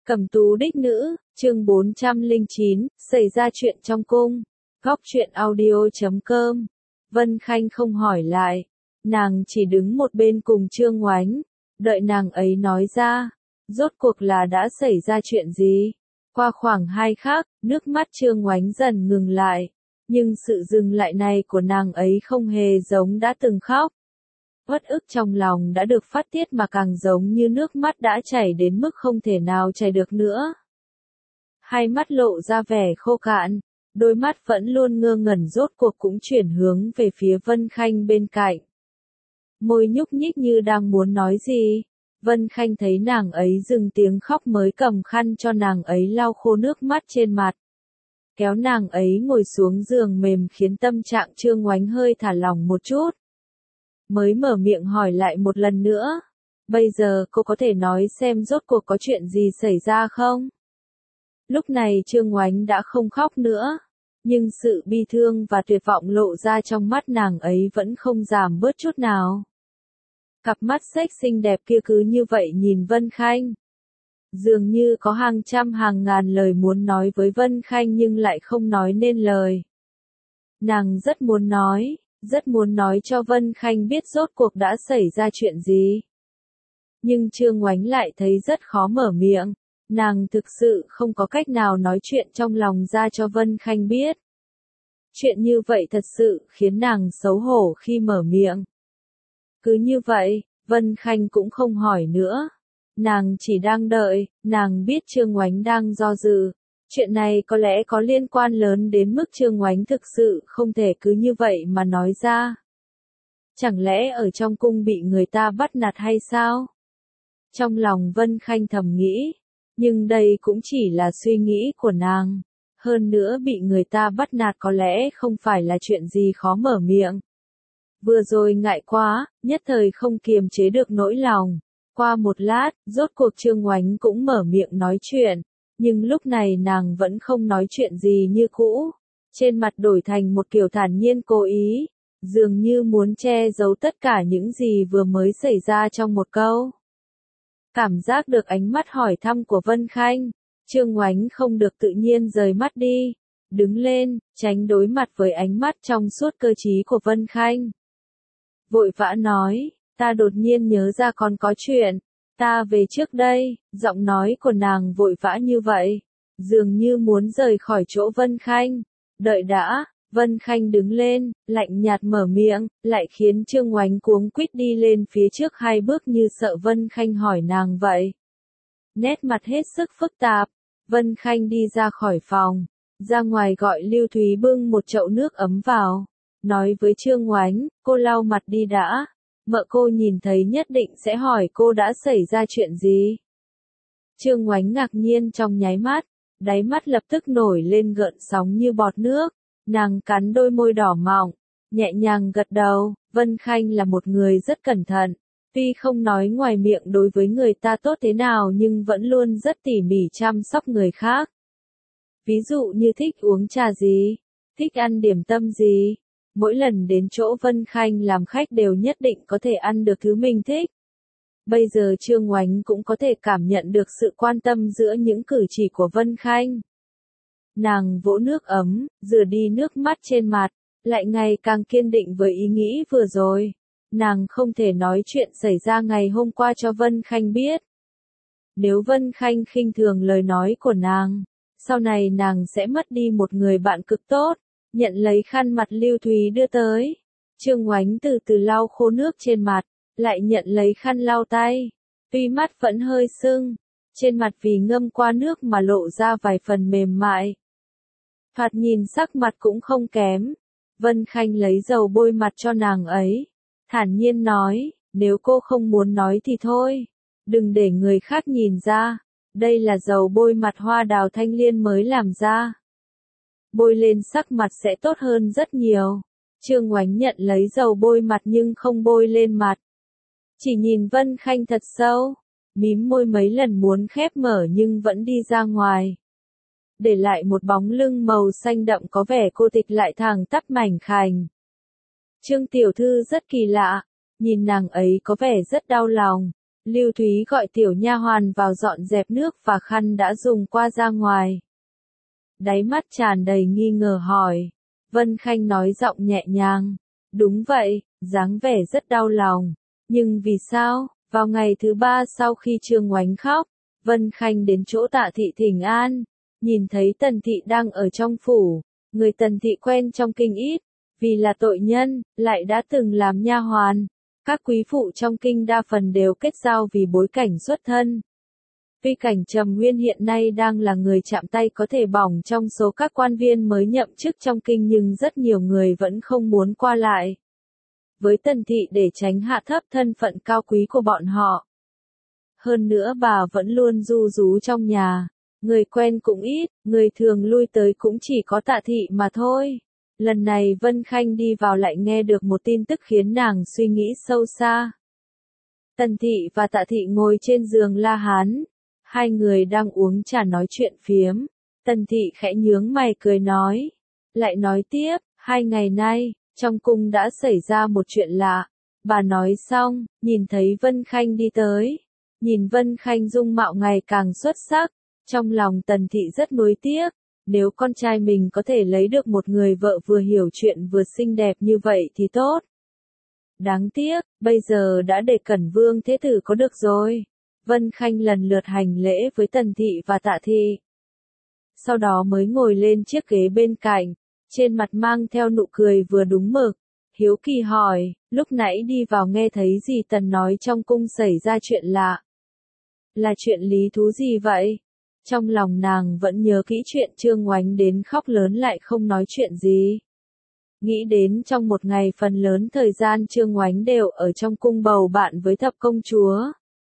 Cẩm tú đích nữ, chương 409, xảy ra chuyện trong cung. Góc truyện audio.com. Vân Khanh không hỏi lại. Nàng chỉ đứng một bên cùng Trương Oánh. Đợi nàng ấy nói ra. Rốt cuộc là đã xảy ra chuyện gì? Qua khoảng 2 khắc, nước mắt Trương Oánh dần ngừng lại. Nhưng sự dừng lại này của nàng ấy không hề giống đã từng khóc. Uất ức trong lòng đã được phát tiết mà càng giống như nước mắt đã chảy đến mức không thể nào chảy được nữa. Hai mắt lộ ra vẻ khô cạn, đôi mắt vẫn luôn ngơ ngẩn rốt cuộc cũng chuyển hướng về phía Vân Khanh bên cạnh. Môi nhúc nhích như đang muốn nói gì. Vân Khanh thấy nàng ấy dừng tiếng khóc mới cầm khăn cho nàng ấy lau khô nước mắt trên mặt. Kéo nàng ấy ngồi xuống giường mềm khiến tâm trạng Trương Oánh hơi thả lỏng một chút. Mới mở miệng hỏi lại một lần nữa. Bây giờ cô có thể nói xem rốt cuộc có chuyện gì xảy ra không? Lúc này Trương Oánh đã không khóc nữa. Nhưng sự bi thương và tuyệt vọng lộ ra trong mắt nàng ấy vẫn không giảm bớt chút nào. Cặp mắt xếch xinh đẹp kia cứ như vậy nhìn Vân Khanh. Dường như có hàng trăm hàng ngàn lời muốn nói với Vân Khanh nhưng lại không nói nên lời. Nàng rất muốn nói cho Vân Khanh biết rốt cuộc đã xảy ra chuyện gì. Nhưng Trương Oánh lại thấy rất khó mở miệng. Nàng thực sự không có cách nào nói chuyện trong lòng ra cho Vân Khanh biết. Chuyện như vậy thật sự khiến nàng xấu hổ khi mở miệng. Cứ như vậy, Vân Khanh cũng không hỏi nữa. Nàng chỉ đang đợi, nàng biết Trương Oánh đang do dự. Chuyện này có lẽ có liên quan lớn đến mức Trương Oánh thực sự không thể cứ như vậy mà nói ra. Chẳng lẽ ở trong cung bị người ta bắt nạt hay sao? Trong lòng Vân Khanh thầm nghĩ, nhưng đây cũng chỉ là suy nghĩ của nàng. Hơn nữa bị người ta bắt nạt có lẽ không phải là chuyện gì khó mở miệng. Vừa rồi ngại quá, nhất thời không kiềm chế được nỗi lòng. Qua một lát, rốt cuộc Trương Oánh cũng mở miệng nói chuyện. Nhưng lúc này nàng vẫn không nói chuyện gì như cũ. Trên mặt đổi thành một kiểu thản nhiên cố ý. Dường như muốn che giấu tất cả những gì vừa mới xảy ra trong một câu. Cảm giác được ánh mắt hỏi thăm của Vân Khanh. Trương Oánh không được tự nhiên rời mắt đi. Đứng lên, tránh đối mặt với ánh mắt trong suốt cơ trí của Vân Khanh. Vội vã nói, ta đột nhiên nhớ ra còn có chuyện. Ta về trước đây, giọng nói của nàng vội vã như vậy. Dường như muốn rời khỏi chỗ Vân Khanh. Đợi đã, Vân Khanh đứng lên, lạnh nhạt mở miệng, lại khiến Trương Oánh cuống quýt đi lên phía trước 2 bước như sợ Vân Khanh hỏi nàng vậy. Nét mặt hết sức phức tạp, Vân Khanh đi ra khỏi phòng, ra ngoài gọi Lưu Thúy bưng một chậu nước ấm vào. Nói với Trương Oánh, cô lau mặt đi đã. Mợ cô nhìn thấy nhất định sẽ hỏi cô đã xảy ra chuyện gì. Trương Oánh ngạc nhiên trong nháy mắt, đáy mắt lập tức nổi lên gợn sóng như bọt nước. Nàng cắn đôi môi đỏ mọng, nhẹ nhàng gật đầu. Vân Khanh là một người rất cẩn thận. Tuy không nói ngoài miệng đối với người ta tốt thế nào nhưng vẫn luôn rất tỉ mỉ chăm sóc người khác. Ví dụ như thích uống trà gì, thích ăn điểm tâm gì. Mỗi lần đến chỗ Vân Khanh làm khách đều nhất định có thể ăn được thứ mình thích. Bây giờ Trương Oánh cũng có thể cảm nhận được sự quan tâm giữa những cử chỉ của Vân Khanh. Nàng vỗ nước ấm, rửa đi nước mắt trên mặt, lại ngày càng kiên định với ý nghĩ vừa rồi. Nàng không thể nói chuyện xảy ra ngày hôm qua cho Vân Khanh biết. Nếu Vân Khanh khinh thường lời nói của nàng, sau này nàng sẽ mất đi một người bạn cực tốt. Nhận lấy khăn mặt Lưu Thúy đưa tới. Trương Oánh từ từ lau khô nước trên mặt, lại nhận lấy khăn lau tay. Tuy mắt vẫn hơi sưng, trên mặt vì ngâm qua nước mà lộ ra vài phần mềm mại. Thoạt nhìn sắc mặt cũng không kém. Vân Khanh lấy dầu bôi mặt cho nàng ấy. Thản nhiên nói, nếu cô không muốn nói thì thôi. Đừng để người khác nhìn ra. Đây là dầu bôi mặt hoa đào thanh liên mới làm ra. Bôi lên sắc mặt sẽ tốt hơn rất nhiều. Trương Oánh nhận lấy dầu bôi mặt nhưng không bôi lên mặt. Chỉ nhìn Vân Khanh thật sâu. Mím môi mấy lần muốn khép mở nhưng vẫn đi ra ngoài. Để lại một bóng lưng màu xanh đậm có vẻ cô tịch lại thẳng tắp mảnh khảnh. Trương tiểu thư rất kỳ lạ. Nhìn nàng ấy có vẻ rất đau lòng. Lưu Thúy gọi tiểu nha hoàn vào dọn dẹp nước và khăn đã dùng qua ra ngoài. Đáy mắt tràn đầy nghi ngờ hỏi. Vân Khanh nói giọng nhẹ nhàng. Đúng vậy, dáng vẻ rất đau lòng. Nhưng vì sao, vào ngày thứ 3 sau khi Trương Oánh khóc, Vân Khanh đến chỗ Tạ Thị thỉnh an, nhìn thấy Tần Thị đang ở trong phủ, người Tần Thị quen trong kinh ít, vì là tội nhân, lại đã từng làm nha hoàn. Các quý phụ trong kinh đa phần đều kết giao vì bối cảnh xuất thân. Tuy cảnh Trầm Nguyên hiện nay đang là người chạm tay có thể bỏng trong số các quan viên mới nhậm chức trong kinh nhưng rất nhiều người vẫn không muốn qua lại với Tần Thị để tránh hạ thấp thân phận cao quý của bọn họ. Hơn nữa bà vẫn luôn ru rú trong nhà, người quen cũng ít, người thường lui tới cũng chỉ có Tạ Thị mà thôi. Lần này Vân Khanh đi vào lại nghe được một tin tức khiến nàng suy nghĩ sâu xa. Tần Thị và Tạ Thị ngồi trên giường La Hán, hai người đang uống trà nói chuyện phiếm. Tần Thị khẽ nhướng mày cười nói, lại nói tiếp, 2 ngày nay, trong cung đã xảy ra một chuyện lạ. Bà nói xong, nhìn thấy Vân Khanh đi tới. Nhìn Vân Khanh dung mạo ngày càng xuất sắc, trong lòng Tần Thị rất nuối tiếc. Nếu con trai mình có thể lấy được một người vợ vừa hiểu chuyện vừa xinh đẹp như vậy thì tốt. Đáng tiếc, bây giờ đã để Cẩn Vương Thế Tử có được rồi. Vân Khanh lần lượt hành lễ với Tần Thị và Tạ Thị. Sau đó mới ngồi lên chiếc ghế bên cạnh, trên mặt mang theo nụ cười vừa đúng mực. Hiếu kỳ hỏi, lúc nãy đi vào nghe thấy gì Tần nói trong cung xảy ra chuyện lạ. Là chuyện lý thú gì vậy? Trong lòng nàng vẫn nhớ kỹ chuyện Trương Oánh đến khóc lớn lại không nói chuyện gì. Nghĩ đến trong một ngày phần lớn thời gian Trương Oánh đều ở trong cung bầu bạn với thập công chúa.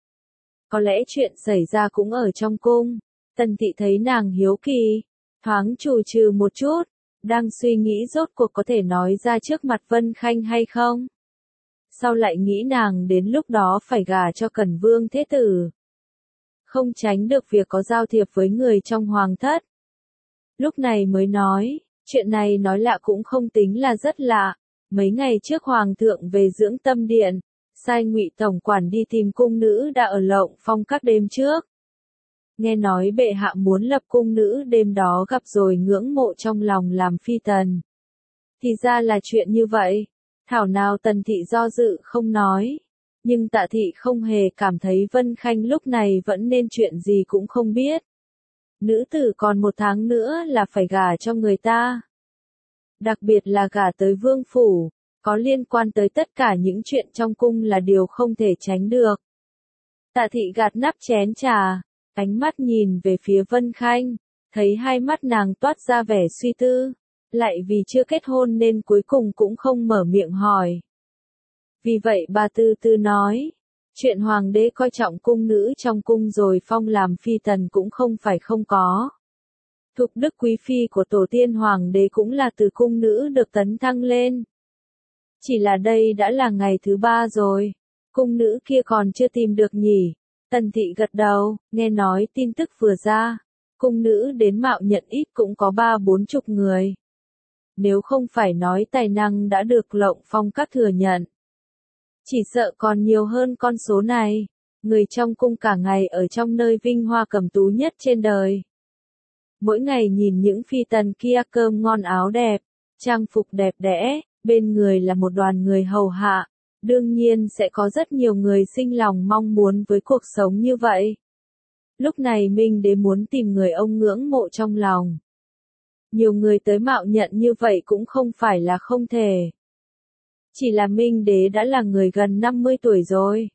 Có lẽ chuyện xảy ra cũng ở trong cung. Tần Thị thấy nàng hiếu kỳ, thoáng chù trừ một chút, đang suy nghĩ rốt cuộc có thể nói ra trước mặt Vân Khanh hay không. Sau lại nghĩ nàng đến lúc đó phải gả cho Cẩn Vương Thế Tử. Không tránh được việc có giao thiệp với người trong hoàng thất. Lúc này mới nói, chuyện này nói lạ cũng không tính là rất lạ. Mấy ngày trước hoàng thượng về Dưỡng Tâm Điện, sai Ngụy tổng quản đi tìm cung nữ đã ở Lộng Phong các đêm trước. Nghe nói bệ hạ muốn lập cung nữ đêm đó gặp rồi ngưỡng mộ trong lòng làm phi tần. Thì ra là chuyện như vậy. Thảo nào Tần Thị do dự không nói. Nhưng Tạ Thị không hề cảm thấy Vân Khanh lúc này vẫn nên chuyện gì cũng không biết. Nữ tử còn 1 tháng nữa là phải gả cho người ta. Đặc biệt là gả tới vương phủ, có liên quan tới tất cả những chuyện trong cung là điều không thể tránh được. Tạ Thị gạt nắp chén trà, ánh mắt nhìn về phía Vân Khanh, thấy hai mắt nàng toát ra vẻ suy tư, lại vì chưa kết hôn nên cuối cùng cũng không mở miệng hỏi. Vì vậy bà từ từ nói, chuyện hoàng đế coi trọng cung nữ trong cung rồi phong làm phi tần cũng không phải không có. Thục đức quý phi của tổ tiên hoàng đế cũng là từ cung nữ được tấn thăng lên. Chỉ là đây đã là ngày thứ 3 rồi, cung nữ kia còn chưa tìm được nhỉ. Tần Thị gật đầu, nghe nói tin tức vừa ra, cung nữ đến mạo nhận ít cũng có 30-40 người. Nếu không phải nói tài năng đã được Lộng Phong các thừa nhận, chỉ sợ còn nhiều hơn con số này. Người trong cung cả ngày ở trong nơi vinh hoa cầm tú nhất trên đời. Mỗi ngày nhìn những phi tần kia cơm ngon áo đẹp, trang phục đẹp đẽ, bên người là một đoàn người hầu hạ. Đương nhiên sẽ có rất nhiều người sinh lòng mong muốn với cuộc sống như vậy. Lúc này Minh Đế muốn tìm người ông ngưỡng mộ trong lòng. Nhiều người tới mạo nhận như vậy cũng không phải là không thể. Chỉ là Minh Đế đã là người gần 50 tuổi rồi.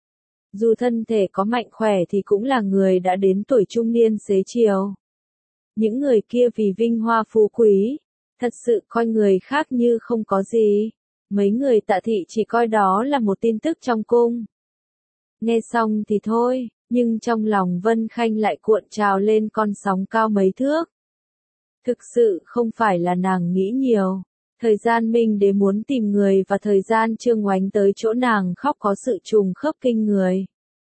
Dù thân thể có mạnh khỏe thì cũng là người đã đến tuổi trung niên xế chiều. Những người kia vì vinh hoa phú quý, thật sự coi người khác như không có gì. Mấy người Tạ Thị chỉ coi đó là một tin tức trong cung. Nghe xong thì thôi, nhưng trong lòng Vân Khanh lại cuộn trào lên con sóng cao mấy thước. Thực sự không phải là nàng nghĩ nhiều. Thời gian Minh Đế muốn tìm người và thời gian Trương Oánh tới chỗ nàng khóc có sự trùng khớp kinh người.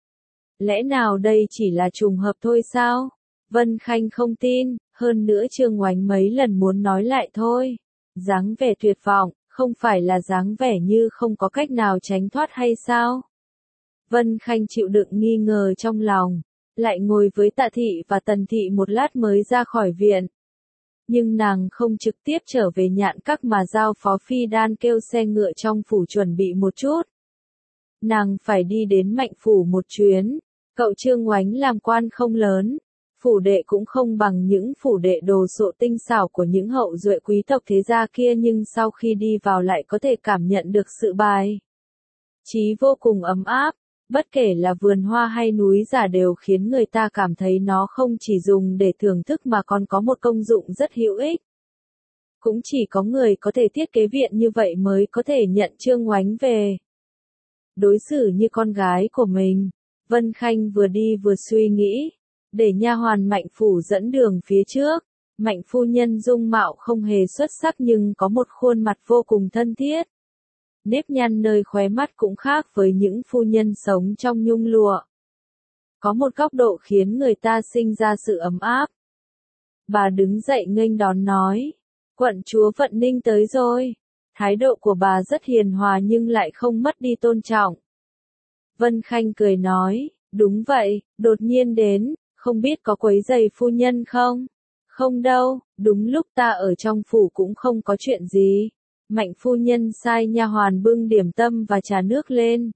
Lẽ nào đây chỉ là trùng hợp thôi sao? Vân Khanh không tin, hơn nữa Trương Oánh mấy lần muốn nói lại thôi. Dáng vẻ tuyệt vọng, không phải là dáng vẻ như không có cách nào tránh thoát hay sao? Vân Khanh chịu đựng nghi ngờ trong lòng, lại ngồi với Tạ Thị và Tần Thị một lát mới ra khỏi viện. Nhưng nàng không trực tiếp trở về Nhạn Các mà giao Phó Phi Đan kêu xe ngựa trong phủ chuẩn bị một chút. Nàng phải đi đến Mạnh phủ một chuyến, cậu Trương Oánh làm quan không lớn, phủ đệ cũng không bằng những phủ đệ đồ sộ tinh xảo của những hậu duệ quý tộc thế gia kia, nhưng sau khi đi vào lại có thể cảm nhận được sự bài trí vô cùng ấm áp. Bất kể là vườn hoa hay núi giả đều khiến người ta cảm thấy nó không chỉ dùng để thưởng thức mà còn có một công dụng rất hữu ích. Cũng chỉ có người có thể thiết kế viện như vậy mới có thể nhận Trương Oánh về đối xử như con gái của mình. Vân Khanh vừa đi vừa suy nghĩ, để nha hoàn Mạnh phủ dẫn đường phía trước. Mạnh phu nhân dung mạo không hề xuất sắc nhưng có một khuôn mặt vô cùng thân thiết. Nếp nhăn nơi khóe mắt cũng khác với những phu nhân sống trong nhung lụa. Có một góc độ khiến người ta sinh ra sự ấm áp. Bà đứng dậy nghênh đón nói, quận chúa Vận Ninh tới rồi. Thái độ của bà rất hiền hòa nhưng lại không mất đi tôn trọng. Vân Khanh cười nói, đúng vậy, đột nhiên đến, không biết có quấy rầy phu nhân không? Không đâu, đúng lúc ta ở trong phủ cũng không có chuyện gì. Mạnh phu nhân sai nha hoàn bưng điểm tâm và trà nước lên.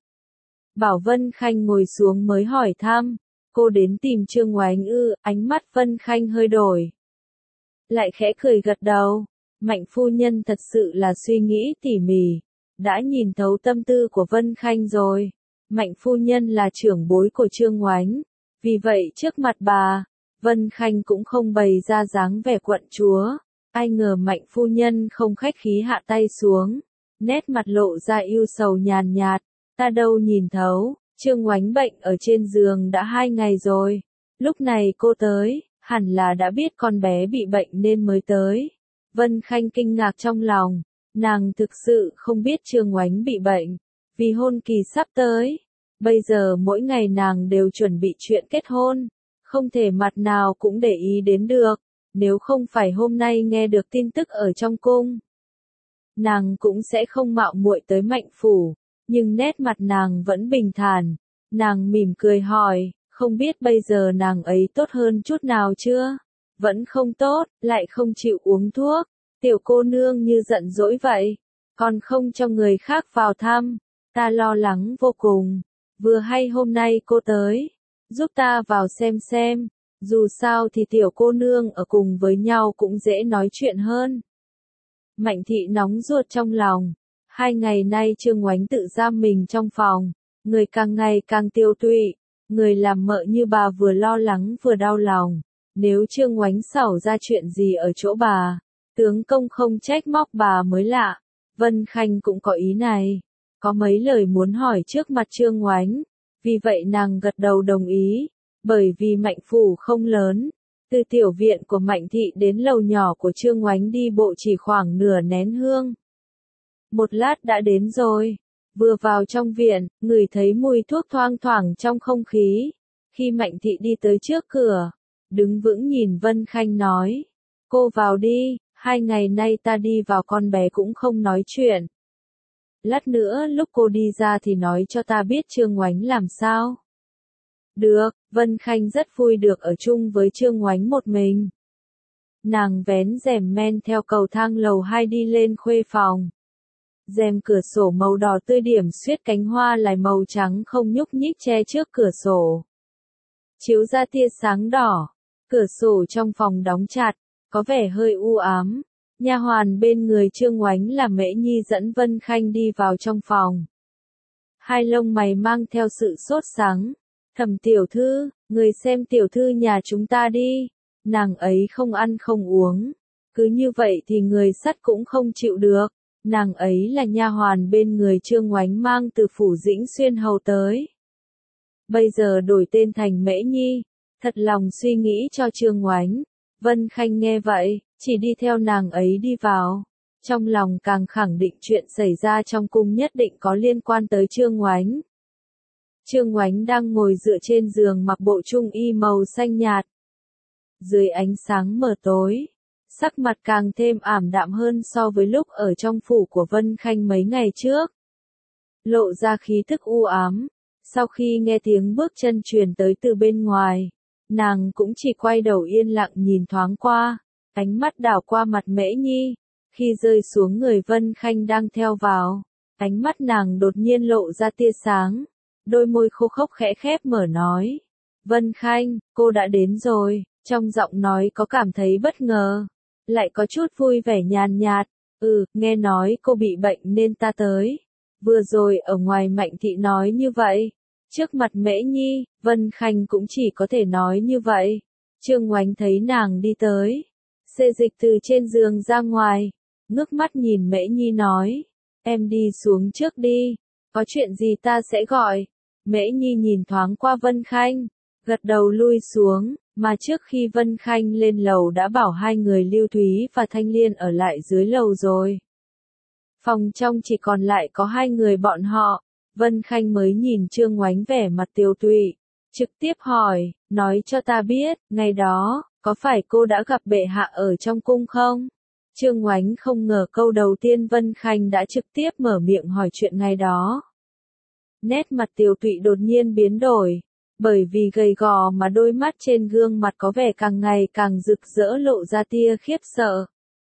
Bảo Vân Khanh ngồi xuống mới hỏi thăm, cô đến tìm Trương Oánh ư? Ánh mắt Vân Khanh hơi đổi. Lại khẽ cười gật đầu. Mạnh phu nhân thật sự là suy nghĩ tỉ mỉ, đã nhìn thấu tâm tư của Vân Khanh rồi. Mạnh phu nhân là trưởng bối của Trương Oánh, vì vậy trước mặt bà, Vân Khanh cũng không bày ra dáng vẻ quận chúa. Ai ngờ Mạnh phu nhân không khách khí hạ tay xuống, nét mặt lộ ra ưu sầu nhàn nhạt, ta đâu nhìn thấu, Trương Oánh bệnh ở trên giường đã 2 ngày rồi, lúc này cô tới, hẳn là đã biết con bé bị bệnh nên mới tới. Vân Khanh kinh ngạc trong lòng, nàng thực sự không biết Trương Oánh bị bệnh, vì hôn kỳ sắp tới. Bây giờ mỗi ngày nàng đều chuẩn bị chuyện kết hôn, không thể mặt nào cũng để ý đến được, nếu không phải hôm nay nghe được tin tức ở trong cung. Nàng cũng sẽ không mạo muội tới Mạnh phủ, nhưng nét mặt nàng vẫn bình thản, nàng mỉm cười hỏi, không biết bây giờ nàng ấy tốt hơn chút nào chưa? Vẫn không tốt, lại không chịu uống thuốc, tiểu cô nương như giận dỗi vậy, còn không cho người khác vào thăm, ta lo lắng vô cùng, vừa hay hôm nay cô tới, giúp ta vào xem, dù sao thì tiểu cô nương ở cùng với nhau cũng dễ nói chuyện hơn. Mạnh thị nóng ruột trong lòng, 2 ngày nay Trương Oánh tự giam mình trong phòng, người càng ngày càng tiêu tụy, người làm mợ như bà vừa lo lắng vừa đau lòng. Nếu Trương Oánh xảo ra chuyện gì ở chỗ bà, tướng công không trách móc bà mới lạ. Vân Khanh cũng có ý này, có mấy lời muốn hỏi trước mặt Trương Oánh, vì vậy nàng gật đầu đồng ý, bởi vì Mạnh phủ không lớn, từ tiểu viện của Mạnh thị đến lầu nhỏ của Trương Oánh đi bộ chỉ khoảng nửa nén hương. Một lát đã đến rồi, vừa vào trong viện, ngửi thấy mùi thuốc thoang thoảng trong không khí, khi Mạnh thị đi tới trước cửa, đứng vững nhìn Vân Khanh nói, cô vào đi, 2 ngày nay ta đi vào con bé cũng không nói chuyện. Lát nữa lúc cô đi ra thì nói cho ta biết Trương Oánh làm sao. Được, Vân Khanh rất vui được ở chung với Trương Oánh một mình. Nàng vén rèm men theo cầu thang lầu 2 đi lên khuê phòng. Rèm cửa sổ màu đỏ tươi điểm xuyết cánh hoa lại màu trắng không nhúc nhích che trước cửa sổ. Chiếu ra tia sáng đỏ, cửa sổ trong phòng đóng chặt, có vẻ hơi u ám. Nha hoàn bên người Trương Oánh là Mễ Nhi dẫn Vân Khanh đi vào trong phòng. Hai lông mày mang theo sự sốt sắng. Thẩm tiểu thư, người xem tiểu thư nhà chúng ta đi. Nàng ấy không ăn không uống. Cứ như vậy thì người sắt cũng không chịu được. Nàng ấy là nha hoàn bên người Trương Oánh mang từ phủ Dĩnh Xuyên hầu tới. Bây giờ đổi tên thành Mễ Nhi. Thật lòng suy nghĩ cho Trương Oánh. Vân Khanh nghe vậy, chỉ đi theo nàng ấy đi vào. Trong lòng càng khẳng định chuyện xảy ra trong cung nhất định có liên quan tới Trương Oánh. Trương Oánh đang ngồi dựa trên giường mặc bộ trung y màu xanh nhạt. Dưới ánh sáng mờ tối, sắc mặt càng thêm ảm đạm hơn so với lúc ở trong phủ của Vân Khanh mấy ngày trước. Lộ ra khí thức u ám, Sau khi nghe tiếng bước chân truyền tới từ bên ngoài, nàng cũng chỉ quay đầu yên lặng nhìn thoáng qua, ánh mắt đảo qua mặt Mễ Nhi, khi rơi xuống người Vân Khanh đang theo vào, ánh mắt nàng đột nhiên lộ ra tia sáng, đôi môi khô khốc khẽ khép mở nói, Vân Khanh, cô đã đến rồi, trong giọng nói có cảm thấy bất ngờ, lại có chút vui vẻ nhàn nhạt, nghe nói cô bị bệnh nên ta tới, vừa rồi ở ngoài Mạnh thị nói như vậy. Trước mặt Mễ Nhi, Vân Khanh cũng chỉ có thể nói như vậy. Trương Ngoánh thấy nàng đi tới, xê dịch từ trên giường ra ngoài, ngước mắt nhìn Mễ Nhi nói, em đi xuống trước đi, có chuyện gì ta sẽ gọi. Mễ Nhi nhìn thoáng qua Vân Khanh, gật đầu lui xuống, mà trước khi Vân Khanh lên lầu đã bảo hai người Lưu Thúy và Thanh Liên ở lại dưới lầu rồi. Phòng trong chỉ còn lại có hai người bọn họ. Vân Khanh mới nhìn Trương Ngoánh vẻ mặt tiều tụy, trực tiếp hỏi, nói cho ta biết, ngày đó, có phải cô đã gặp bệ hạ ở trong cung không? Trương Ngoánh không ngờ câu đầu tiên Vân Khanh đã trực tiếp mở miệng hỏi chuyện ngày đó. Nét mặt tiều tụy đột nhiên biến đổi, bởi vì gầy gò mà đôi mắt trên gương mặt có vẻ càng ngày càng rực rỡ lộ ra tia khiếp sợ.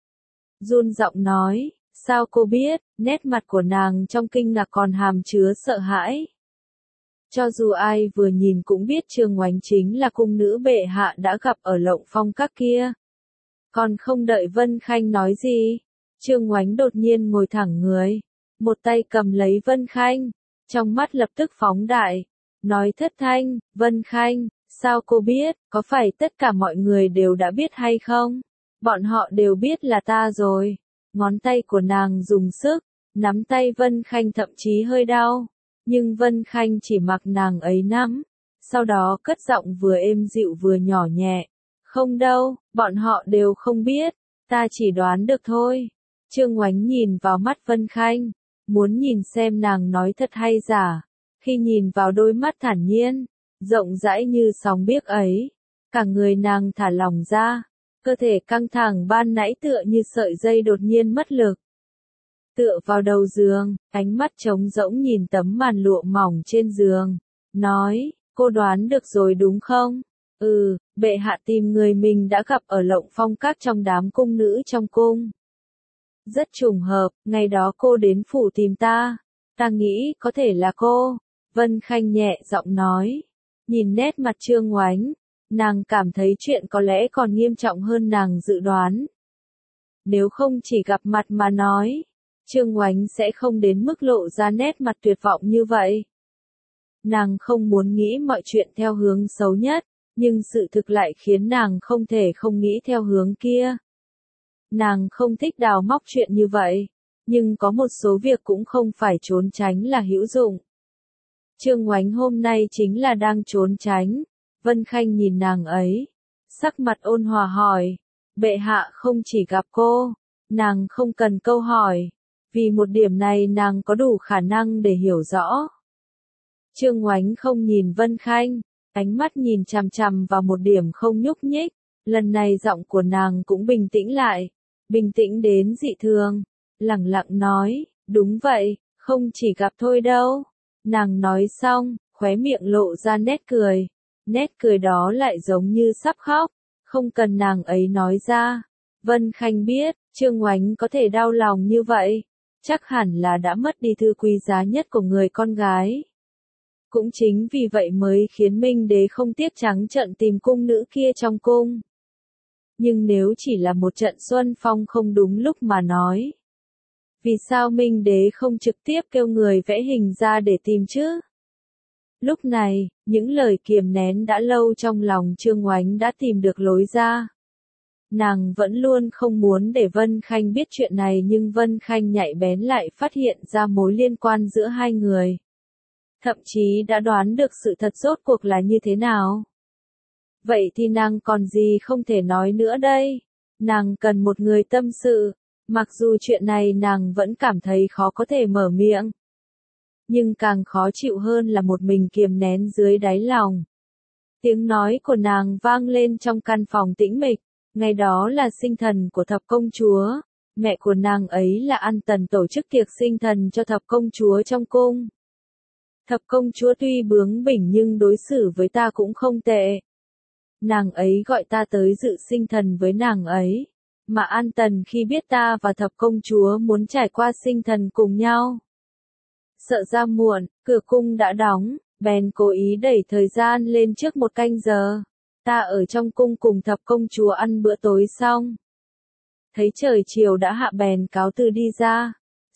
Run giọng nói, sao cô biết, nét mặt của nàng trong kinh ngạc còn hàm chứa sợ hãi. Cho dù ai vừa nhìn cũng biết Trương Ngoánh chính là cung nữ bệ hạ đã gặp ở Lộng Phong các kia. Còn không đợi Vân Khanh nói gì, Trương Ngoánh đột nhiên ngồi thẳng người, một tay cầm lấy Vân Khanh, trong mắt lập tức phóng đại, nói thất thanh, Vân Khanh, sao cô biết, có phải tất cả mọi người đều đã biết hay không? Bọn họ đều biết là ta rồi. Ngón tay của nàng dùng sức, nắm tay Vân Khanh thậm chí hơi đau, nhưng Vân Khanh chỉ mặc nàng ấy nắm, sau đó cất giọng vừa êm dịu vừa nhỏ nhẹ, không đâu, bọn họ đều không biết, ta chỉ đoán được thôi. Trương Ngoánh nhìn vào mắt Vân Khanh, muốn nhìn xem nàng nói thật hay giả, khi nhìn vào đôi mắt thản nhiên, rộng rãi như sóng biếc ấy, cả người nàng thả lỏng ra. Cơ thể căng thẳng ban nãy tựa như sợi dây đột nhiên mất lực. Tựa vào đầu giường, ánh mắt trống rỗng nhìn tấm màn lụa mỏng trên giường, nói, cô đoán được rồi đúng không? Bệ hạ tìm người mình đã gặp ở Lộng Phong các trong đám cung nữ trong cung. Rất trùng hợp, ngày đó cô đến phủ tìm ta nghĩ có thể là cô. Vân Khanh nhẹ giọng nói, nhìn nét mặt Trương Ngoánh. Nàng cảm thấy chuyện có lẽ còn nghiêm trọng hơn nàng dự đoán. Nếu không chỉ gặp mặt mà nói, Trương Ngoánh sẽ không đến mức lộ ra nét mặt tuyệt vọng như vậy. Nàng không muốn nghĩ mọi chuyện theo hướng xấu nhất, nhưng sự thực lại khiến nàng không thể không nghĩ theo hướng kia. Nàng không thích đào móc chuyện như vậy, nhưng có một số việc cũng không phải trốn tránh là hữu dụng. Trương Ngoánh hôm nay chính là đang trốn tránh. Vân Khanh nhìn nàng ấy, sắc mặt ôn hòa hỏi, bệ hạ không chỉ gặp cô, nàng không cần câu hỏi, vì một điểm này nàng có đủ khả năng để hiểu rõ. Trương Ngoánh không nhìn Vân Khanh, ánh mắt nhìn chằm chằm vào một điểm không nhúc nhích, lần này giọng của nàng cũng bình tĩnh lại, bình tĩnh đến dị thường, lẳng lặng nói, đúng vậy, không chỉ gặp thôi đâu. Nàng nói xong, khóe miệng lộ ra nét cười. Nét cười đó lại giống như sắp khóc, không cần nàng ấy nói ra. Vân Khanh biết, Trương Ngoánh có thể đau lòng như vậy, chắc hẳn là đã mất đi thứ quý giá nhất của người con gái. Cũng chính vì vậy mới khiến Minh Đế không tiếc trắng trợn tìm cung nữ kia trong cung. Nhưng nếu chỉ là một trận xuân phong không đúng lúc mà nói, vì sao Minh Đế không trực tiếp kêu người vẽ hình ra để tìm chứ? Lúc này, những lời kiềm nén đã lâu trong lòng Trương Ngoánh đã tìm được lối ra. Nàng vẫn luôn không muốn để Vân Khanh biết chuyện này nhưng Vân Khanh nhạy bén lại phát hiện ra mối liên quan giữa hai người. Thậm chí đã đoán được sự thật rốt cuộc là như thế nào. Vậy thì nàng còn gì không thể nói nữa đây? Nàng cần một người tâm sự, mặc dù chuyện này nàng vẫn cảm thấy khó có thể mở miệng. Nhưng càng khó chịu hơn là một mình kiềm nén dưới đáy lòng. Tiếng nói của nàng vang lên trong căn phòng tĩnh mịch, ngày đó là sinh thần của thập công chúa, mẹ của nàng ấy là An Tần tổ chức tiệc sinh thần cho thập công chúa trong cung. Thập công chúa tuy bướng bỉnh nhưng đối xử với ta cũng không tệ. Nàng ấy gọi ta tới dự sinh thần với nàng ấy, mà An Tần khi biết ta và thập công chúa muốn trải qua sinh thần cùng nhau. Sợ ra muộn, cửa cung đã đóng, bèn cố ý đẩy thời gian lên trước 1 canh giờ. Ta ở trong cung cùng thập công chúa ăn bữa tối xong. Thấy trời chiều đã hạ bèn cáo từ đi ra.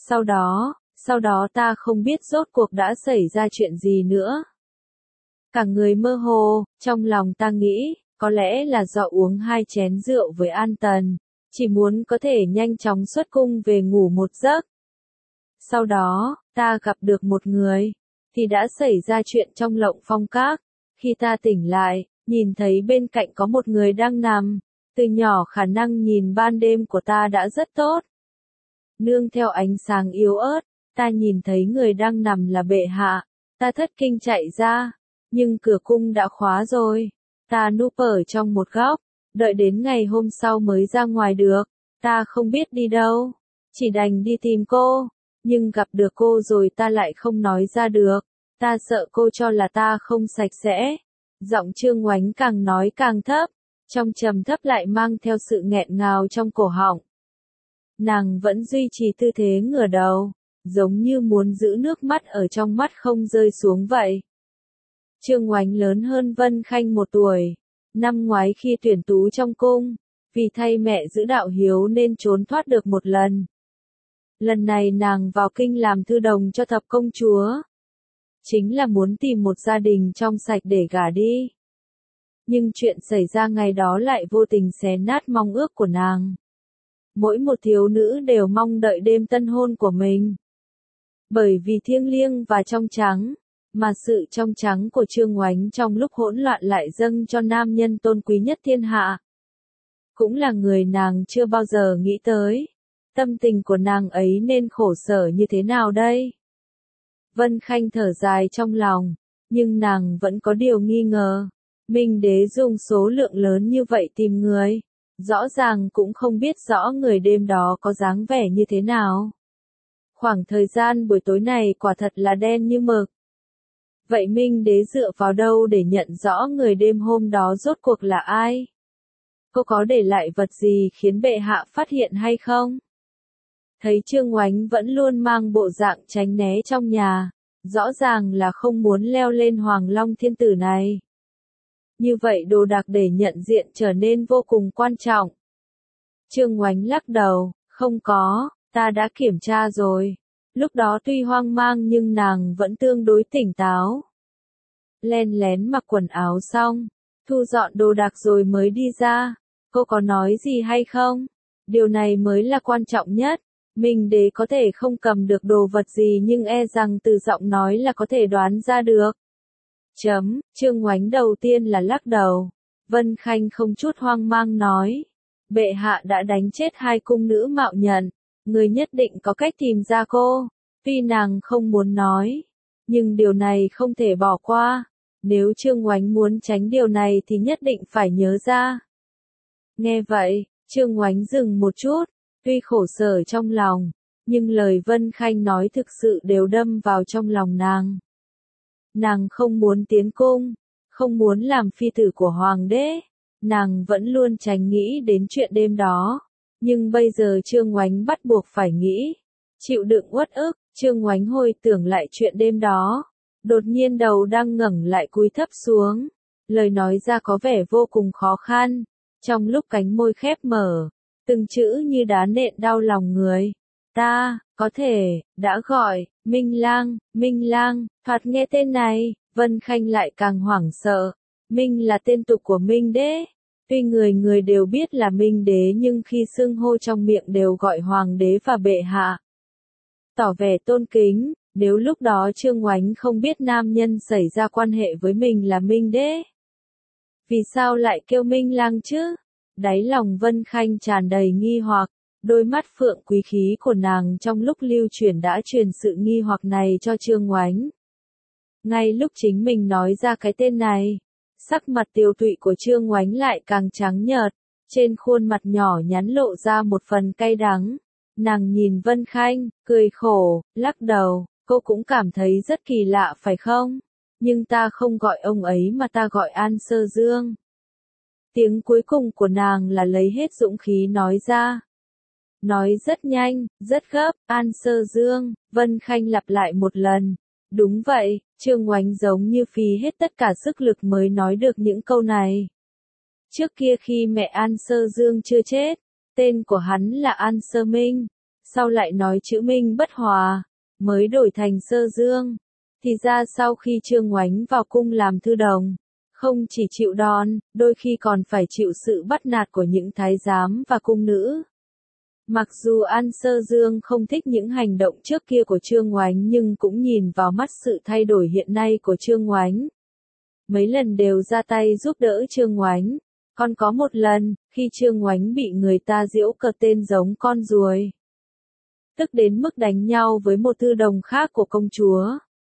Sau đó ta không biết rốt cuộc đã xảy ra chuyện gì nữa. Cả người mơ hồ, trong lòng ta nghĩ, có lẽ là do uống 2 chén rượu với An Tần, chỉ muốn có thể nhanh chóng xuất cung về ngủ một giấc. Sau đó, ta gặp được một người, thì đã xảy ra chuyện trong Lộng Phong Các. Khi ta tỉnh lại, nhìn thấy bên cạnh có một người đang nằm, từ nhỏ khả năng nhìn ban đêm của ta đã rất tốt. Nương theo ánh sáng yếu ớt, ta nhìn thấy người đang nằm là bệ hạ, ta thất kinh chạy ra, nhưng cửa cung đã khóa rồi. Ta núp ở trong một góc, đợi đến ngày hôm sau mới ra ngoài được, ta không biết đi đâu, chỉ đành đi tìm cô, nhưng gặp được cô rồi ta lại không nói ra được, ta sợ cô cho là ta không sạch sẽ. Giọng Trương Oánh càng nói càng thấp, trong trầm thấp lại mang theo sự nghẹn ngào trong cổ họng. Nàng vẫn duy trì tư thế ngửa đầu, giống như muốn giữ nước mắt ở trong mắt không rơi xuống vậy. Trương Oánh lớn hơn Vân Khanh 1 tuổi. Năm ngoái khi tuyển tú trong cung, vì thay mẹ giữ đạo hiếu nên trốn thoát được 1 lần. Lần này nàng vào kinh làm thư đồng cho thập công chúa. Chính là muốn tìm một gia đình trong sạch để gả đi. Nhưng chuyện xảy ra ngày đó lại vô tình xé nát mong ước của nàng. Mỗi một thiếu nữ đều mong đợi đêm tân hôn của mình. Bởi vì thiêng liêng và trong trắng, mà sự trong trắng của Trương Oánh trong lúc hỗn loạn lại dâng cho nam nhân tôn quý nhất thiên hạ. Cũng là người nàng chưa bao giờ nghĩ tới. Tâm tình của nàng ấy nên khổ sở như thế nào đây? Vân Khanh thở dài trong lòng, nhưng nàng vẫn có điều nghi ngờ. Minh đế dùng số lượng lớn như vậy tìm người, rõ ràng cũng không biết rõ người đêm đó có dáng vẻ như thế nào. Khoảng thời gian buổi tối này quả thật là đen như mực. Vậy Minh đế dựa vào đâu để nhận rõ người đêm hôm đó rốt cuộc là ai? Cô có để lại vật gì khiến bệ hạ phát hiện hay không? Thấy Trương Oánh vẫn luôn mang bộ dạng tránh né trong nhà, rõ ràng là không muốn leo lên Hoàng Long Thiên Tử này. Như vậy đồ đạc để nhận diện trở nên vô cùng quan trọng. Trương Oánh lắc đầu, không có, ta đã kiểm tra rồi. Lúc đó tuy hoang mang nhưng nàng vẫn tương đối tỉnh táo. Len lén mặc quần áo xong, thu dọn đồ đạc rồi mới đi ra. Cô có nói gì hay không? Điều này mới là quan trọng nhất. Minh đế có thể không cầm được đồ vật gì nhưng e rằng từ giọng nói là có thể đoán ra được. Trương Oánh đầu tiên là lắc đầu. Vân Khanh không chút hoang mang nói. Bệ hạ đã đánh chết 2 cung nữ mạo nhận. Người nhất định có cách tìm ra cô. Tuy nàng không muốn nói, nhưng điều này không thể bỏ qua. Nếu Trương Oánh muốn tránh điều này thì nhất định phải nhớ ra. Nghe vậy, Trương Oánh dừng một chút. Tuy khổ sở trong lòng, nhưng lời Vân Khanh nói thực sự đều đâm vào trong lòng nàng. Nàng không muốn tiến cung, không muốn làm phi tử của hoàng đế, nàng vẫn luôn tránh nghĩ đến chuyện đêm đó. Nhưng bây giờ Trương Oánh bắt buộc phải nghĩ, chịu đựng uất ức, Trương Oánh hồi tưởng lại chuyện đêm đó. Đột nhiên đầu đang ngẩng lại cúi thấp xuống, lời nói ra có vẻ vô cùng khó khăn, trong lúc cánh môi khép mở. Từng chữ như đá nện đau lòng người. Ta, có thể, đã gọi, Minh Lang, thoạt nghe tên này, Vân Khanh lại càng hoảng sợ. Minh là tên tục của Minh đế. Tuy người người đều biết là Minh đế nhưng khi xưng hô trong miệng đều gọi hoàng đế và bệ hạ. Tỏ vẻ tôn kính, nếu lúc đó Trương Oánh không biết nam nhân xảy ra quan hệ với mình là Minh đế. Vì sao lại kêu Minh Lang chứ? Đáy lòng Vân Khanh tràn đầy nghi hoặc, đôi mắt phượng quý khí của nàng trong lúc lưu truyền đã truyền sự nghi hoặc này cho Trương Oánh. Ngay lúc chính mình nói ra cái tên này, sắc mặt tiều tụy của Trương Oánh lại càng trắng nhợt, trên khuôn mặt nhỏ nhắn lộ ra một phần cay đắng. Nàng nhìn Vân Khanh, cười khổ, lắc đầu, Cô cũng cảm thấy rất kỳ lạ phải không? Nhưng ta không gọi ông ấy mà ta gọi An Sơ Dương. Tiếng cuối cùng của nàng là lấy hết dũng khí nói ra. Nói rất nhanh, rất gấp, An Sơ Dương, Vân Khanh lặp lại một lần. Đúng vậy, Trương Oánh giống như phí hết tất cả sức lực mới nói được những câu này. Trước kia khi mẹ An Sơ Dương chưa chết, tên của hắn là An Sơ Minh, sau lại nói chữ Minh bất hòa, mới đổi thành Sơ Dương. Thì ra sau khi Trương Oánh vào cung làm thư đồng, không chỉ chịu đòn, đôi khi còn phải chịu sự bắt nạt của những thái giám và cung nữ. Mặc dù An Sơ Dương không thích những hành động trước kia của Trương Oánh nhưng cũng nhìn vào mắt sự thay đổi hiện nay của Trương Oánh. Mấy lần đều ra tay giúp đỡ Trương Oánh. Còn có một lần, khi Trương Oánh bị người ta giễu cợt tên giống con ruồi. Tức đến mức đánh nhau với một thư đồng khác của công chúa.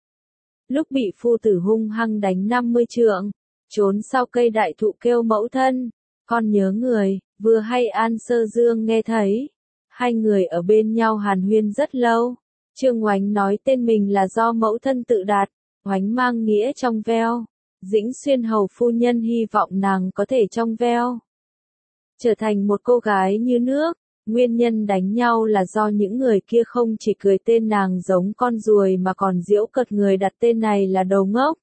Lúc bị phu tử hung hăng đánh 50 trượng, trốn sau cây đại thụ kêu mẫu thân, con nhớ người, vừa hay An Sơ Dương nghe thấy. Hai người ở bên nhau hàn huyên rất lâu. Trương Oánh nói tên mình là do mẫu thân tự đặt, Oánh mang nghĩa trong veo. Dĩnh Xuyên hầu phu nhân hy vọng nàng có thể trong veo. Trở thành một cô gái như nước, nguyên nhân đánh nhau là do những người kia không chỉ cười tên nàng giống con ruồi mà còn giễu cợt người đặt tên này là đồ ngốc.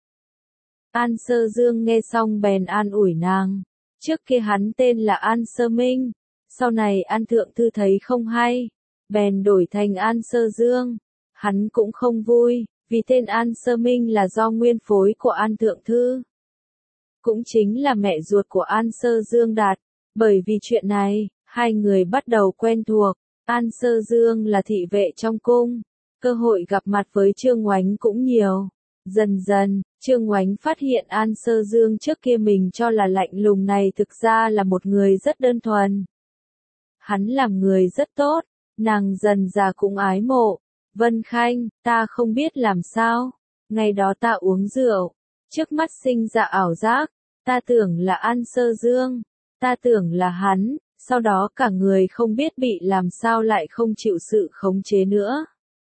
An Sơ Dương nghe xong bèn an ủi nàng. Trước kia hắn tên là An Sơ Minh. Sau này An Thượng Thư thấy không hay, bèn đổi thành An Sơ Dương. Hắn cũng không vui, vì tên An Sơ Minh là do nguyên phối của An Thượng Thư. Cũng chính là mẹ ruột của An Sơ Dương đặt. Bởi vì chuyện này, hai người bắt đầu quen thuộc. An Sơ Dương là thị vệ trong cung. Cơ hội gặp mặt với Trương Oánh cũng nhiều. Dần dần, Trương Oánh phát hiện An Sơ Dương trước kia mình cho là lạnh lùng này thực ra là một người rất đơn thuần. Hắn làm người rất tốt, nàng dần già cũng ái mộ. Vân Khanh, ta không biết làm sao. Ngày đó ta uống rượu, trước mắt sinh ra ảo giác, ta tưởng là An Sơ Dương, ta tưởng là hắn, sau đó cả người không biết bị làm sao lại không chịu sự khống chế nữa.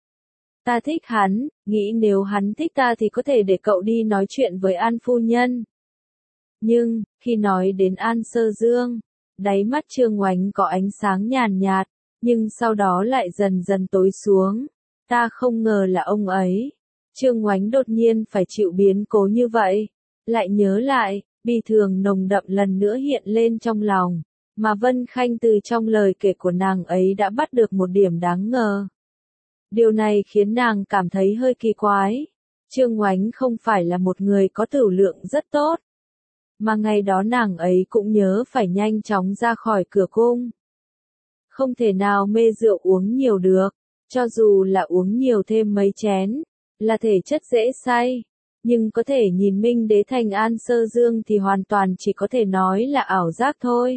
Ta thích hắn, nghĩ nếu hắn thích ta thì có thể để cậu đi nói chuyện với An phu nhân. Nhưng, khi nói đến An Sơ Dương, đáy mắt Trương Oánh có ánh sáng nhàn nhạt, nhưng sau đó lại dần dần tối xuống. Ta không ngờ là ông ấy. Trương Oánh đột nhiên phải chịu biến cố như vậy. Lại nhớ lại, bi thường nồng đậm lần nữa hiện lên trong lòng. Mà Vân Khanh từ trong lời kể của nàng ấy đã bắt được một điểm đáng ngờ. Điều này khiến nàng cảm thấy hơi kỳ quái. Trương Oánh không phải là một người có tửu lượng rất tốt. Mà ngày đó nàng ấy cũng nhớ phải nhanh chóng ra khỏi cửa cung. Không thể nào mê rượu uống nhiều được. Cho dù là uống nhiều thêm mấy chén, là thể chất dễ say. Nhưng có thể nhìn Minh Đế thành An Sơ Dương thì hoàn toàn chỉ có thể nói là ảo giác thôi.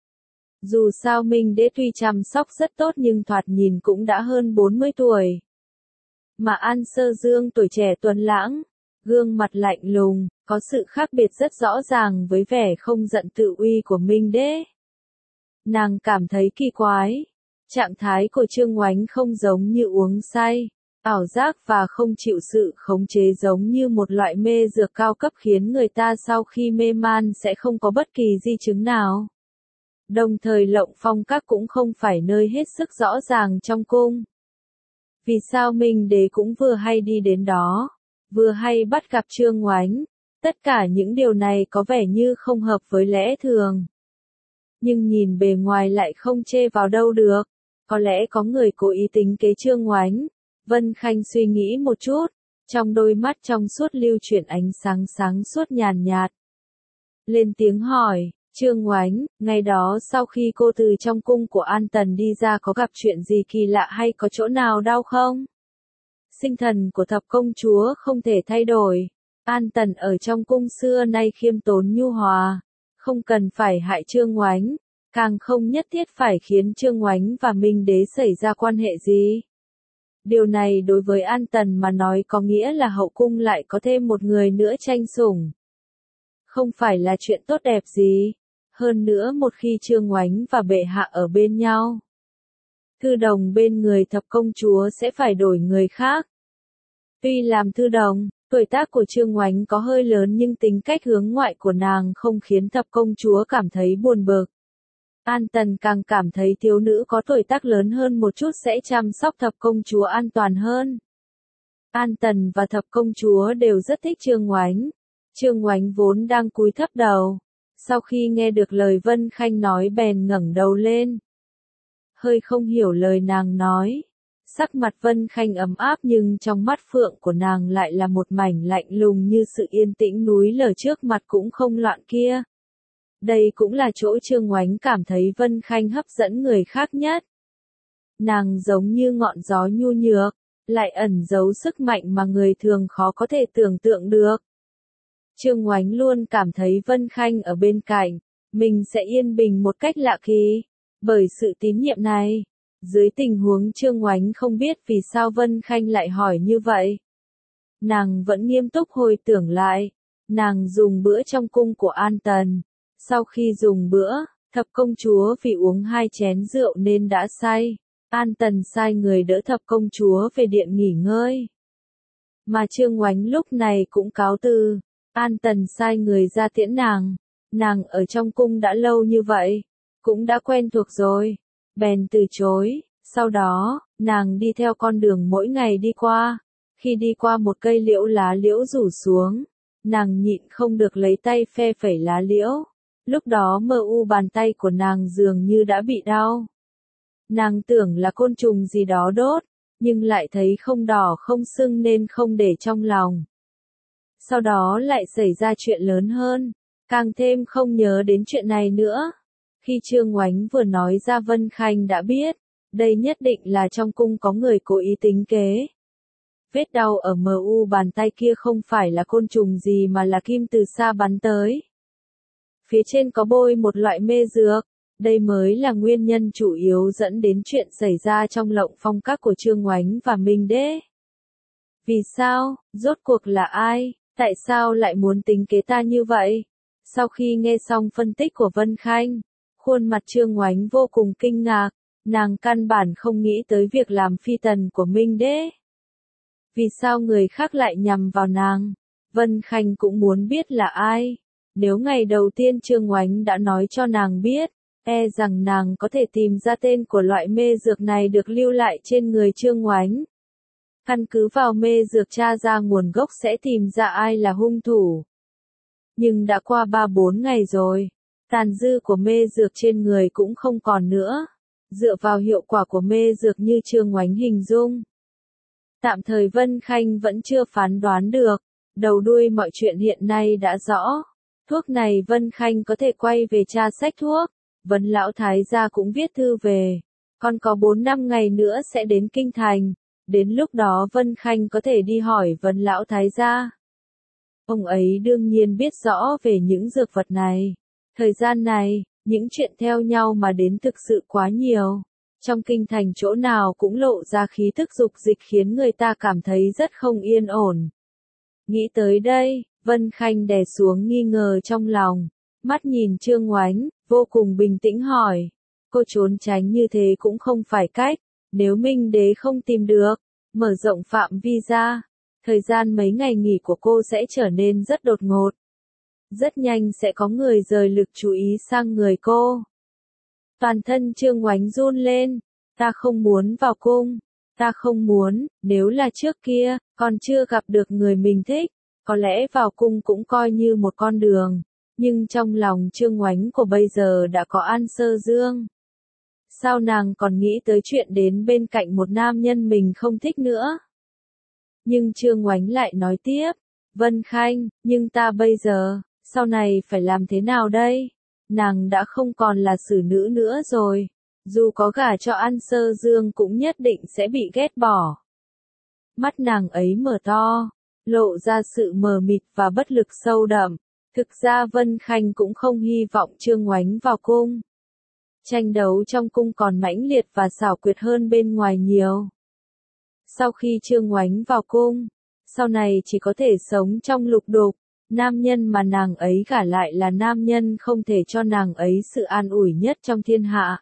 Dù sao Minh Đế tuy chăm sóc rất tốt nhưng thoạt nhìn cũng đã hơn 40 tuổi. Mà An Sơ Dương tuổi trẻ tuấn lãng, gương mặt lạnh lùng, có sự khác biệt rất rõ ràng với vẻ không giận tự uy của Minh Đế. Nàng cảm thấy kỳ quái. Trạng thái của Trương Oánh không giống như uống say, ảo giác và không chịu sự khống chế giống như một loại mê dược cao cấp khiến người ta sau khi mê man sẽ không có bất kỳ di chứng nào. Đồng thời Lộng Phong Các cũng không phải nơi hết sức rõ ràng trong cung. Vì sao Minh Đế cũng vừa hay đi đến đó, vừa hay bắt gặp Trương Oánh, tất cả những điều này có vẻ như không hợp với lẽ thường. Nhưng nhìn bề ngoài lại không chê vào đâu được. Có lẽ có người cố ý tính kế Trương Oánh. Vân Khanh suy nghĩ một chút, trong đôi mắt trong suốt lưu chuyển ánh sáng sáng suốt nhàn nhạt. Lên tiếng hỏi, Trương Oánh, ngày đó sau khi cô từ trong cung của An Tần đi ra có gặp chuyện gì kỳ lạ hay có chỗ nào đau không? Sinh thần của thập công chúa không thể thay đổi. An Tần ở trong cung xưa nay khiêm tốn nhu hòa, không cần phải hại Trương Oánh. Càng không nhất thiết phải khiến Trương Oánh và Minh Đế xảy ra quan hệ gì. Điều này đối với An Tần mà nói có nghĩa là hậu cung lại có thêm một người nữa tranh sủng. Không phải là chuyện tốt đẹp gì. Hơn nữa một khi Trương Oánh và bệ hạ ở bên nhau, thư đồng bên người thập công chúa sẽ phải đổi người khác. Tuy làm thư đồng, tuổi tác của Trương Oánh có hơi lớn nhưng tính cách hướng ngoại của nàng không khiến thập công chúa cảm thấy buồn bực. An Tần càng cảm thấy thiếu nữ có tuổi tác lớn hơn một chút sẽ chăm sóc thập công chúa an toàn hơn. An Tần và thập công chúa đều rất thích Trương Oánh. Trương Oánh vốn đang cúi thấp đầu. Sau khi nghe được lời Vân Khanh nói bèn ngẩng đầu lên. Hơi không hiểu lời nàng nói. Sắc mặt Vân Khanh ấm áp nhưng trong mắt phượng của nàng lại là một mảnh lạnh lùng như sự yên tĩnh núi lở trước mặt cũng không loạn kia. Đây cũng là chỗ Trương Oánh cảm thấy Vân Khanh hấp dẫn người khác nhất. Nàng giống như ngọn gió nhu nhược, lại ẩn giấu sức mạnh mà người thường khó có thể tưởng tượng được. Trương Oánh luôn cảm thấy Vân Khanh ở bên cạnh, mình sẽ yên bình một cách lạ kỳ. Bởi sự tín nhiệm này, dưới tình huống Trương Oánh không biết vì sao Vân Khanh lại hỏi như vậy. Nàng vẫn nghiêm túc hồi tưởng lại, nàng dùng bữa trong cung của An Tần. Sau khi dùng bữa, thập công chúa vì uống 2 chén rượu nên đã say. An Tần sai người đỡ thập công chúa về điện nghỉ ngơi. Mà Trương Oánh lúc này cũng cáo từ. An Tần sai người ra tiễn nàng. Nàng ở trong cung đã lâu như vậy, cũng đã quen thuộc rồi. Bèn từ chối. Sau đó, nàng đi theo con đường mỗi ngày đi qua. Khi đi qua một cây liễu lá liễu rủ xuống, nàng nhịn không được lấy tay phe phẩy lá liễu. Lúc đó mờ u bàn tay của nàng dường như đã bị đau. Nàng tưởng là côn trùng gì đó đốt, nhưng lại thấy không đỏ không sưng nên không để trong lòng. Sau đó lại xảy ra chuyện lớn hơn, càng thêm không nhớ đến chuyện này nữa. Khi Trương Oánh vừa nói ra Vân Khanh đã biết, đây nhất định là trong cung có người cố ý tính kế. Vết đau ở MU bàn tay kia không phải là côn trùng gì mà là kim từ xa bắn tới. Phía trên có bôi một loại mê dược, đây mới là nguyên nhân chủ yếu dẫn đến chuyện xảy ra trong Lộng Phong Các của Trương Oánh và Minh Đế. Vì sao, rốt cuộc là ai, tại sao lại muốn tính kế ta như vậy? Sau khi nghe xong phân tích của Vân Khanh, khuôn mặt Trương Oánh vô cùng kinh ngạc, nàng căn bản không nghĩ tới việc làm phi tần của Minh Đế. Vì sao người khác lại nhằm vào nàng? Vân Khanh cũng muốn biết là ai. Nếu ngày đầu tiên Trương Oánh đã nói cho nàng biết, e rằng nàng có thể tìm ra tên của loại mê dược này được lưu lại trên người Trương Oánh. Căn cứ vào mê dược tra ra nguồn gốc sẽ tìm ra ai là hung thủ. Nhưng đã qua 3-4 ngày rồi, tàn dư của mê dược trên người cũng không còn nữa. Dựa vào hiệu quả của mê dược như Trương Oánh hình dung, tạm thời Vân Khanh vẫn chưa phán đoán được, đầu đuôi mọi chuyện hiện nay đã rõ. Thuốc này Vân Khanh có thể quay về tra sách thuốc, Vân Lão Thái gia cũng viết thư về. Còn có 4-5 ngày nữa sẽ đến Kinh Thành, đến lúc đó Vân Khanh có thể đi hỏi Vân Lão Thái gia. Ông ấy đương nhiên biết rõ về những dược vật này. Thời gian này, những chuyện theo nhau mà đến thực sự quá nhiều. Trong kinh thành chỗ nào cũng lộ ra khí thức dục dịch khiến người ta cảm thấy rất không yên ổn. Nghĩ tới đây, Vân Khanh đè xuống nghi ngờ trong lòng, mắt nhìn Trương Oánh, vô cùng bình tĩnh hỏi. Cô trốn tránh như thế cũng không phải cách, nếu Minh Đế không tìm được, mở rộng phạm vi ra, thời gian mấy ngày nghỉ của cô sẽ trở nên rất đột ngột. Rất nhanh sẽ có người rời lực chú ý sang người cô. Toàn thân Trương Oánh run lên, ta không muốn vào cung, ta không muốn, nếu là trước kia, còn chưa gặp được người mình thích, có lẽ vào cung cũng coi như một con đường, nhưng trong lòng Trương Oánh của bây giờ đã có An Sơ Dương. Sao nàng còn nghĩ tới chuyện đến bên cạnh một nam nhân mình không thích nữa? Nhưng Trương Oánh lại nói tiếp, Vân Khanh, nhưng ta bây giờ, sau này phải làm thế nào đây? Nàng đã không còn là xử nữ nữa rồi, dù có gả cho An Sơ Dương cũng nhất định sẽ bị ghét bỏ. Mắt nàng ấy mở to, lộ ra sự mờ mịt và bất lực sâu đậm. Thực ra Vân Khanh cũng không hy vọng Trương Oánh vào cung. Tranh đấu trong cung còn mãnh liệt và xảo quyệt hơn bên ngoài nhiều. Sau khi Trương Oánh vào cung, sau này chỉ có thể sống trong lục đục. Nam nhân mà nàng ấy gả lại là nam nhân không thể cho nàng ấy sự an ủi nhất trong thiên hạ.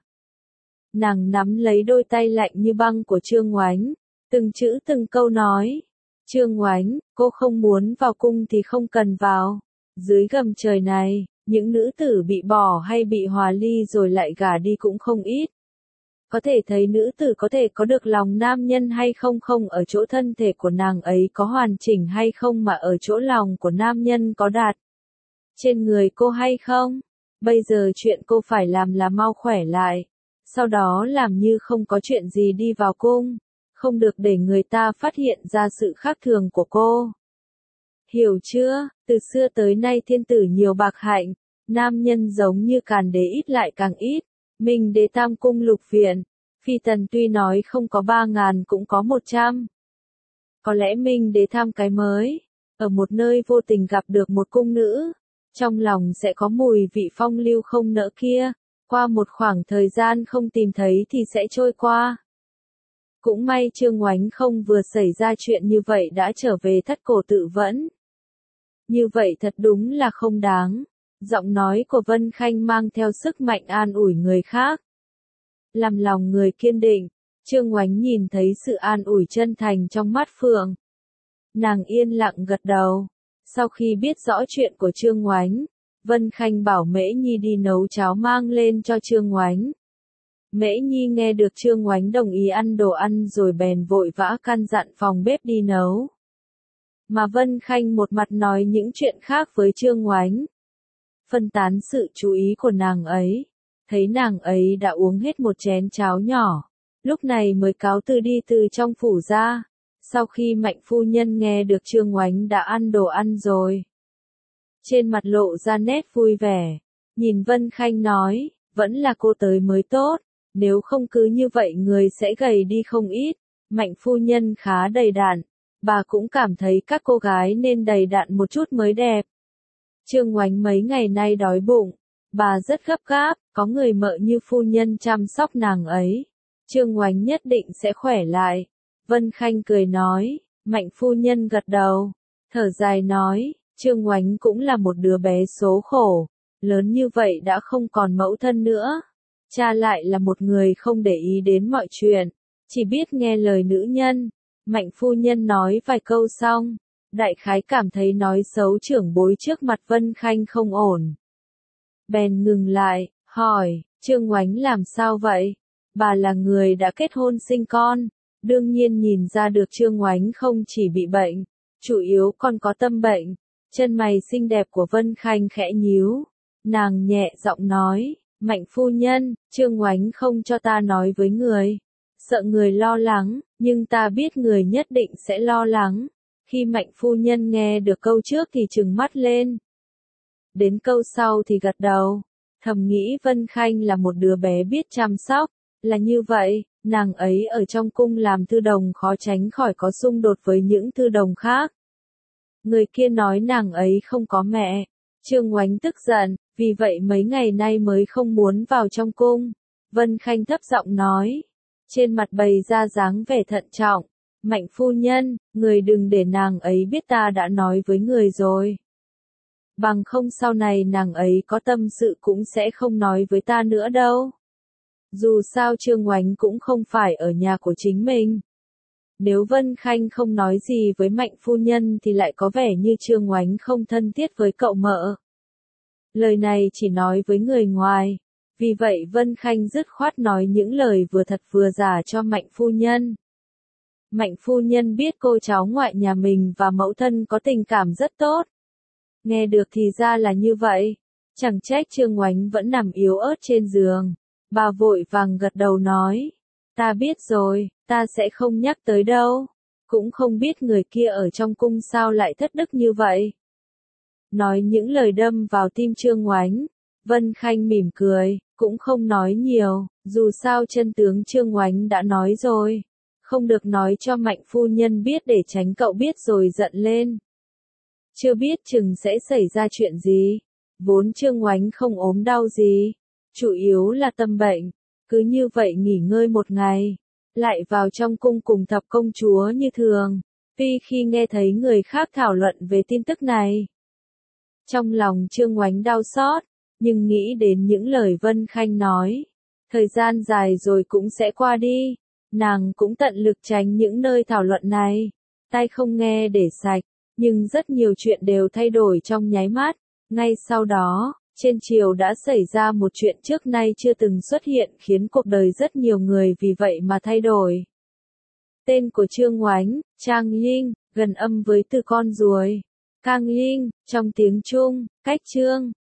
Nàng nắm lấy đôi tay lạnh như băng của Trương Oánh, từng chữ từng câu nói. Trương Oánh, cô không muốn vào cung thì không cần vào. Dưới gầm trời này, những nữ tử bị bỏ hay bị hòa ly rồi lại gả đi cũng không ít. Có thể thấy nữ tử có thể có được lòng nam nhân hay không không ở chỗ thân thể của nàng ấy có hoàn chỉnh hay không mà ở chỗ lòng của nam nhân có đạt trên người cô hay không. Bây giờ chuyện cô phải làm là mau khỏe lại. Sau đó làm như không có chuyện gì đi vào cung. Không được để người ta phát hiện ra sự khác thường của cô. Hiểu chưa? Từ xưa tới nay thiên tử nhiều bạc hạnh. Nam nhân giống như Càn Đế ít lại càng ít. Minh Đế tam cung lục viện. Phi tần tuy nói không có 3.000 cũng có 100. Có lẽ Minh Đế tham cái mới. Ở một nơi vô tình gặp được một cung nữ. Trong lòng sẽ có mùi vị phong lưu không nỡ kia. Qua một khoảng thời gian không tìm thấy thì sẽ trôi qua. Cũng may Trương Oánh không vừa xảy ra chuyện như vậy đã trở về thất cổ tự vẫn. Như vậy thật đúng là không đáng. Giọng nói của Vân Khanh mang theo sức mạnh an ủi người khác. Làm lòng người kiên định, Trương Oánh nhìn thấy sự an ủi chân thành trong mắt Phượng. Nàng yên lặng gật đầu. Sau khi biết rõ chuyện của Trương Oánh, Vân Khanh bảo Mễ Nhi đi nấu cháo mang lên cho Trương Oánh. Mễ Nhi nghe được Trương Oánh đồng ý ăn đồ ăn rồi bèn vội vã căn dặn phòng bếp đi nấu. Mà Vân Khanh một mặt nói những chuyện khác với Trương Oánh. Phân tán sự chú ý của nàng ấy. Thấy nàng ấy đã uống hết một chén cháo nhỏ. Lúc này mới cáo từ đi từ trong phủ ra. Sau khi Mạnh phu nhân nghe được Trương Oánh đã ăn đồ ăn rồi. Trên mặt lộ ra nét vui vẻ. Nhìn Vân Khanh nói, vẫn là cô tới mới tốt. Nếu không cứ như vậy người sẽ gầy đi không ít. Mạnh phu nhân khá đầy đặn. Bà cũng cảm thấy các cô gái nên đầy đặn một chút mới đẹp. Trương Oánh mấy ngày nay đói bụng. Bà rất gấp gáp, có người mợ như phu nhân chăm sóc nàng ấy. Trương Oánh nhất định sẽ khỏe lại. Vân Khanh cười nói, Mạnh phu nhân gật đầu. Thở dài nói, Trương Oánh cũng là một đứa bé số khổ. Lớn như vậy đã không còn mẫu thân nữa. Cha lại là một người không để ý đến mọi chuyện. Chỉ biết nghe lời nữ nhân. Mạnh phu nhân nói vài câu xong. Đại khái cảm thấy nói xấu trưởng bối trước mặt Vân Khanh không ổn. Bèn ngừng lại, hỏi, Trương Oánh làm sao vậy? Bà là người đã kết hôn sinh con. Đương nhiên nhìn ra được Trương Oánh không chỉ bị bệnh. Chủ yếu còn có tâm bệnh. Chân mày xinh đẹp của Vân Khanh khẽ nhíu. Nàng nhẹ giọng nói, Mạnh phu nhân, Trương Oánh không cho ta nói với người. Sợ người lo lắng, nhưng ta biết người nhất định sẽ lo lắng. Khi Mạnh phu nhân nghe được câu trước thì trừng mắt lên. Đến câu sau thì gật đầu. Thầm nghĩ Vân Khanh là một đứa bé biết chăm sóc. Là như vậy, nàng ấy ở trong cung làm thư đồng khó tránh khỏi có xung đột với những thư đồng khác. Người kia nói nàng ấy không có mẹ. Trương Oánh tức giận, vì vậy mấy ngày nay mới không muốn vào trong cung. Vân Khanh thấp giọng nói. Trên mặt bày ra dáng vẻ thận trọng. Mạnh phu nhân, người đừng để nàng ấy biết ta đã nói với người rồi. Bằng không sau này nàng ấy có tâm sự cũng sẽ không nói với ta nữa đâu. Dù sao Trương Oánh cũng không phải ở nhà của chính mình. Nếu Vân Khanh không nói gì với Mạnh phu nhân thì lại có vẻ như Trương Oánh không thân thiết với cậu mợ. Lời này chỉ nói với người ngoài. Vì vậy Vân Khanh dứt khoát nói những lời vừa thật vừa giả cho Mạnh phu nhân. Mạnh phu nhân biết cô cháu ngoại nhà mình và mẫu thân có tình cảm rất tốt. Nghe được thì ra là như vậy. Chẳng trách Trương Oánh vẫn nằm yếu ớt trên giường. Bà vội vàng gật đầu nói. Ta biết rồi, ta sẽ không nhắc tới đâu. Cũng không biết người kia ở trong cung sao lại thất đức như vậy. Nói những lời đâm vào tim Trương Oánh. Vân Khanh mỉm cười, cũng không nói nhiều. Dù sao chân tướng Trương Oánh đã nói rồi. Không được nói cho Mạnh phu nhân biết để tránh cậu biết rồi giận lên. Chưa biết chừng sẽ xảy ra chuyện gì. Vốn Trương Oánh không ốm đau gì. Chủ yếu là tâm bệnh. Cứ như vậy nghỉ ngơi một ngày. Lại vào trong cung cùng thập công chúa như thường. Tuy khi nghe thấy người khác thảo luận về tin tức này. Trong lòng Trương Oánh đau xót. Nhưng nghĩ đến những lời Vân Khanh nói. Thời gian dài rồi cũng sẽ qua đi. Nàng cũng tận lực tránh những nơi thảo luận này. tai không nghe để sạch, nhưng rất nhiều chuyện đều thay đổi trong nháy mắt. Ngay sau đó, trên triều đã xảy ra một chuyện trước nay chưa từng xuất hiện khiến cuộc đời rất nhiều người vì vậy mà thay đổi. Tên của Trương Oánh, Trang Linh, gần âm với từ con ruồi. Cang Linh, trong tiếng Trung, cách Trương,